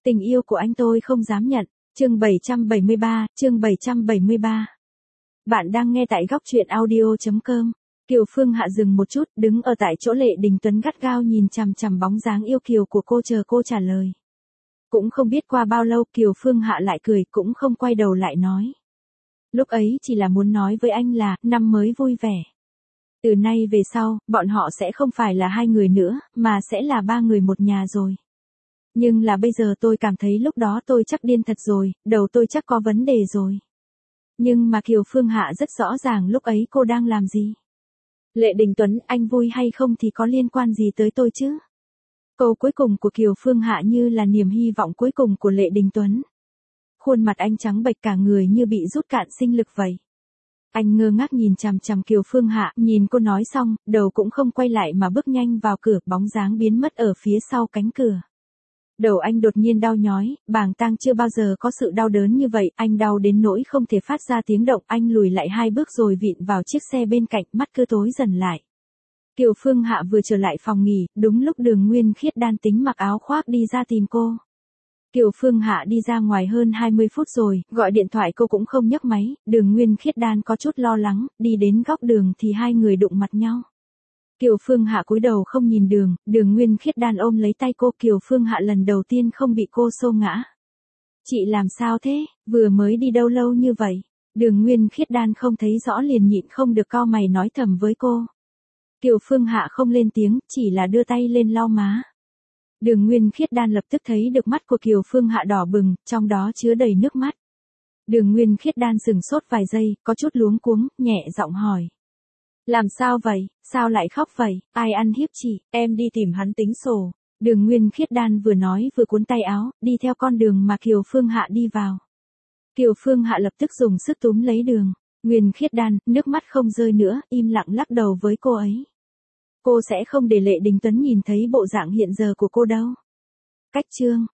Tình yêu của anh tôi không dám nhận. Chương 773. Bạn đang nghe tại góc truyện audio.com. Kiều Phương Hạ dừng một chút, đứng ở tại chỗ Lệ Đình Tuấn gắt gao nhìn chằm chằm bóng dáng yêu kiều của cô chờ cô trả lời. Cũng không biết qua bao lâu Kiều Phương Hạ lại cười, cũng không quay đầu lại nói. Lúc ấy chỉ là muốn nói với anh là, năm mới vui vẻ. Từ nay về sau, bọn họ sẽ không phải là hai người nữa, mà sẽ là ba người một nhà rồi. Nhưng là bây giờ tôi cảm thấy lúc đó tôi chắc điên thật rồi, đầu tôi chắc có vấn đề rồi. Nhưng mà Kiều Phương Hạ rất rõ ràng lúc ấy cô đang làm gì. Lệ Đình Tuấn, anh vui hay không thì có liên quan gì tới tôi chứ? Câu cuối cùng của Kiều Phương Hạ như là niềm hy vọng cuối cùng của Lệ Đình Tuấn. Khuôn mặt anh trắng bệch cả người như bị rút cạn sinh lực vậy. Anh ngơ ngác nhìn chằm chằm Kiều Phương Hạ, nhìn cô nói xong, đầu cũng không quay lại mà bước nhanh vào cửa, bóng dáng biến mất ở phía sau cánh cửa. Đầu anh đột nhiên đau nhói, bàng tang chưa bao giờ có sự đau đớn như vậy, anh đau đến nỗi không thể phát ra tiếng động, anh lùi lại 2 bước rồi vịn vào chiếc xe bên cạnh, mắt cứ tối dần lại. Kiều Phương Hạ vừa trở lại phòng nghỉ, đúng lúc Đường Nguyên Khiết Đan tính mặc áo khoác đi ra tìm cô. Kiều Phương Hạ đi ra ngoài hơn 20 phút rồi, gọi điện thoại cô cũng không nhấc máy, Đường Nguyên Khiết Đan có chút lo lắng, đi đến góc đường thì hai người đụng mặt nhau. Kiều Phương Hạ cúi đầu không nhìn Đường Nguyên Khiết Đan ôm lấy tay cô, Kiều Phương Hạ lần đầu tiên không bị cô xô ngã. Chị làm sao thế, vừa mới đi đâu lâu như vậy? Đường Nguyên Khiết Đan không thấy rõ liền nhịn không được cau mày nói thầm với cô. Kiều Phương Hạ không lên tiếng, chỉ là đưa tay lên lau má. Đường Nguyên Khiết Đan lập tức thấy được mắt của Kiều Phương Hạ đỏ bừng, trong đó chứa đầy nước mắt. Đường Nguyên Khiết Đan sững sốt vài giây, có chút luống cuống, nhẹ giọng hỏi. Làm sao vậy, sao lại khóc vậy, ai ăn hiếp chị, em đi tìm hắn tính sổ. Đường Nguyên Khiết Đan vừa nói vừa cuốn tay áo, đi theo con đường mà Kiều Phương Hạ đi vào. Kiều Phương Hạ lập tức dùng sức túm lấy Đường Nguyên Khiết Đan, nước mắt không rơi nữa, im lặng lắc đầu với cô ấy. Cô sẽ không để Lệ Đình Tuấn nhìn thấy bộ dạng hiện giờ của cô đâu. Cách chương